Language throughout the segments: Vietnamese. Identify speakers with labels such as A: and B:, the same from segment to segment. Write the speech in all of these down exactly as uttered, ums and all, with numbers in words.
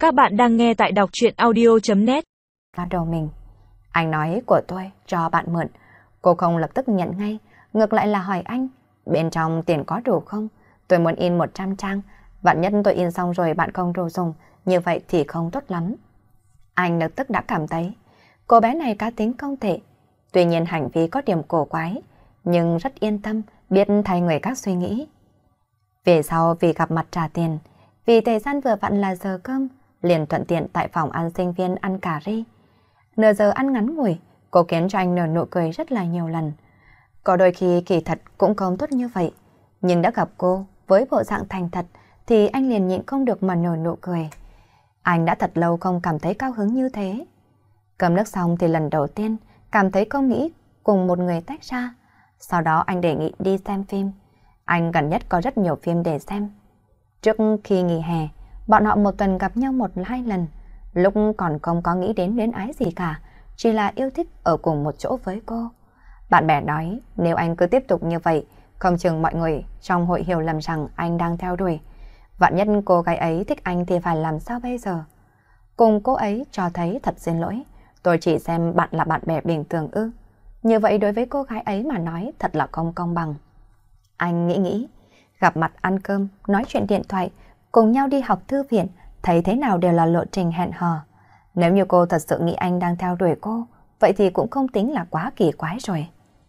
A: Các bạn đang nghe tại đọc truyện audio chấm net.
B: Đầu mình, anh nói của tôi cho bạn mượn. Cô không lập tức nhận ngay, ngược lại là hỏi anh, bên trong tiền có đủ không? Tôi muốn in một trăm trang, vạn nhất tôi in xong rồi bạn không đủ dùng, như vậy thì không tốt lắm. Anh lập tức đã cảm thấy, cô bé này cá tính không tệ. Tuy nhiên hành vi có điểm cổ quái, nhưng rất yên tâm, biết thay người khác suy nghĩ. Về sau vì gặp mặt trả tiền, vì thời gian vừa vặn là giờ cơm, liền thuận tiện tại phòng ăn sinh viên ăn cà ri. Nửa giờ ăn ngắn ngủi, cô khiến cho anh nở nụ cười rất là nhiều lần. Có đôi khi kỳ thật cũng không tốt như vậy, nhưng đã gặp cô với bộ dạng thành thật thì anh liền nhịn không được mà nở nụ cười. Anh đã thật lâu không cảm thấy cao hứng như thế. Cơm nước xong thì lần đầu tiên cảm thấy không nghĩ cùng một người tách ra. Sau đó anh đề nghị đi xem phim. Anh gần nhất có rất nhiều phim để xem. Trước khi nghỉ hè, bọn họ một tuần gặp nhau một hai lần. Lúc còn không có nghĩ đến luyến ái gì cả, chỉ là yêu thích ở cùng một chỗ với cô. Bạn bè nói nếu anh cứ tiếp tục như vậy, không chừng mọi người trong hội hiểu lầm rằng anh đang theo đuổi. Vạn nhất cô gái ấy thích anh thì phải làm sao bây giờ? Cùng cô ấy cho thấy thật xin lỗi, tôi chỉ xem bạn là bạn bè bình thường ư. Như vậy đối với cô gái ấy mà nói thật là không công bằng. Anh nghĩ nghĩ, gặp mặt ăn cơm, nói chuyện điện thoại, cùng nhau đi học thư viện, thấy thế nào đều là lộ trình hẹn hò. Nếu như cô thật sự nghĩ anh đang theo đuổi cô, vậy thì cũng không tính là quá kỳ quái rồi.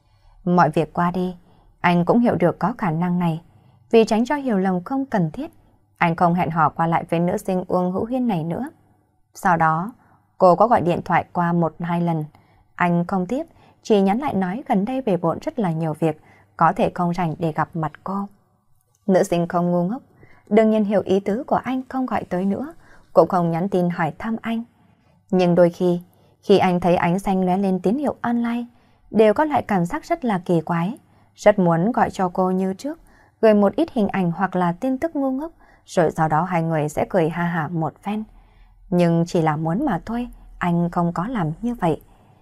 B: Mọi việc qua đi, anh cũng hiểu được có khả năng này. Vì tránh cho hiểu lầm không cần thiết, anh không hẹn hò qua lại với nữ sinh Uông Hữu Huyên này nữa. Sau đó, cô có gọi điện thoại qua một hai lần. Anh không tiếp, chỉ nhắn lại nói gần đây bề bộn rất là nhiều việc, có thể không rảnh để gặp mặt cô. Nữ sinh không ngu ngốc, đương nhiên hiểu ý tứ của anh không gọi tới nữa, cũng không nhắn tin hỏi thăm anh. Nhưng đôi khi, khi anh thấy ánh xanh lóe lên tín hiệu online, đều có lại cảm giác rất là kỳ quái, rất muốn gọi cho cô như trước, gửi một ít hình ảnh hoặc là tin tức ngu ngốc, rồi sau đó hai người sẽ cười ha hả một phen. Nhưng chỉ là muốn mà thôi, anh không có làm như vậy.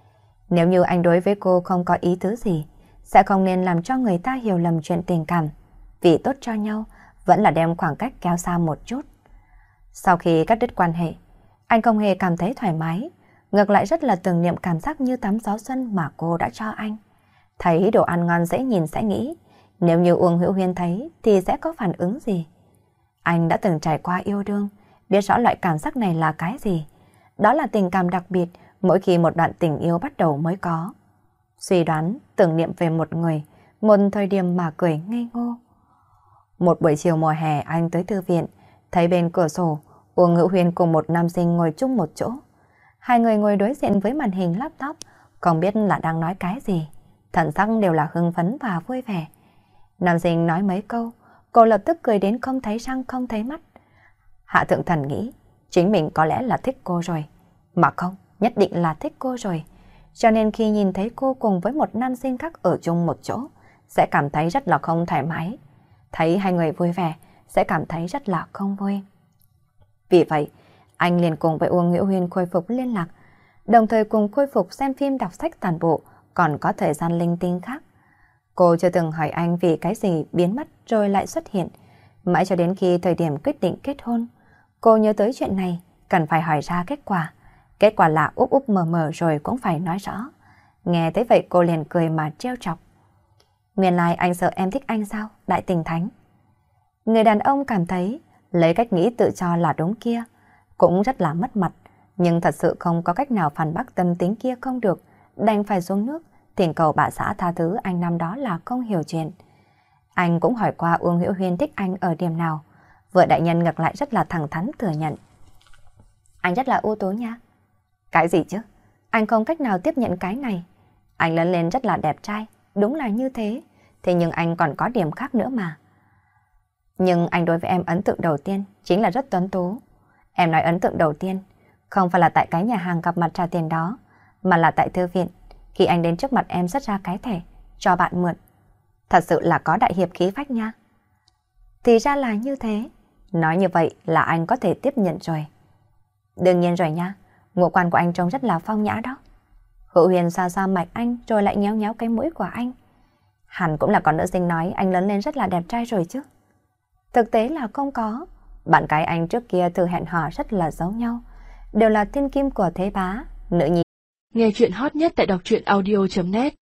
B: Nếu như anh đối với cô không có ý tứ gì, sẽ không nên làm cho người ta hiểu lầm chuyện tình cảm. Vì tốt cho nhau, vẫn là đem khoảng cách kéo xa một chút. Sau khi cắt đứt quan hệ, anh không hề cảm thấy thoải mái, ngược lại rất là tưởng niệm cảm giác như tắm gió xuân mà cô đã cho anh. Thấy đồ ăn ngon dễ nhìn sẽ nghĩ, nếu như Uông Hữu Huyên thấy thì sẽ có phản ứng gì? Anh đã từng trải qua yêu đương, biết rõ loại cảm giác này là cái gì. Đó là tình cảm đặc biệt, mỗi khi một đoạn tình yêu bắt đầu mới có. Suy đoán, tưởng niệm về một người, một thời điểm mà cười ngây ngô. Một buổi chiều mùa hè anh tới thư viện, thấy bên cửa sổ, Uông Hữu Huyên cùng một nam sinh ngồi chung một chỗ. Hai người ngồi đối diện với màn hình laptop, không biết là đang nói cái gì. Thần sắc đều là hưng phấn và vui vẻ. Nam sinh nói mấy câu, cô lập tức cười đến không thấy răng không thấy mắt. Hạ Thượng Thần nghĩ, chính mình có lẽ là thích cô rồi. Mà không, nhất định là thích cô rồi. Cho nên khi nhìn thấy cô cùng với một nam sinh khác ở chung một chỗ, sẽ cảm thấy rất là không thoải mái. Thấy hai người vui vẻ, sẽ cảm thấy rất là không vui. Vì vậy, anh liền cùng với Uông Hữu Huyên khôi phục liên lạc, đồng thời cùng khôi phục xem phim đọc sách toàn bộ, còn có thời gian linh tinh khác. Cô chưa từng hỏi anh vì cái gì biến mất rồi lại xuất hiện, mãi cho đến khi thời điểm quyết định kết hôn. Cô nhớ tới chuyện này, cần phải hỏi ra kết quả. Kết quả là úp úp mờ mờ rồi cũng phải nói rõ. Nghe tới vậy cô liền cười mà trêu chọc. Nguyên lai anh sợ em thích anh sao, Đại Tình Thánh? Người đàn ông cảm thấy lấy cách nghĩ tự cho là đúng kia cũng rất là mất mặt, nhưng thật sự không có cách nào phản bác tâm tính kia không được, đành phải xuống nước, thỉnh cầu bà xã tha thứ anh năm đó là không hiểu chuyện. Anh cũng hỏi qua Uông Hữu Huyên thích anh ở điểm nào, vợ đại nhân ngược lại rất là thẳng thắn thừa nhận. Anh rất là ưu tú nha. Cái gì chứ? Anh không cách nào tiếp nhận cái này. Anh lớn lên rất là đẹp trai, đúng là như thế, thế nhưng anh còn có điểm khác nữa mà. Nhưng anh đối với em ấn tượng đầu tiên chính là rất tuấn tú. Em nói ấn tượng đầu tiên không phải là tại cái nhà hàng gặp mặt trả tiền đó, mà là tại thư viện, khi anh đến trước mặt em xuất ra cái thẻ cho bạn mượn. Thật sự là có đại hiệp khí phách nha. Thì ra là như thế. Nói như vậy là anh có thể tiếp nhận rồi. Đương nhiên rồi nha, ngũ quan của anh trông rất là phong nhã đó. Hữu Huyền xoa xoa mạch anh rồi lại nhéo nhéo cái mũi của anh. Hẳn cũng là con nữ sinh nói anh lớn lên rất là đẹp trai rồi chứ. Thực tế là không có. Bạn gái anh trước kia từ hẹn hò rất là giống nhau, đều là thiên kim của thế bá, nữ nhi.
A: Nghe chuyện hot nhất tại đọc truyện audio chấm net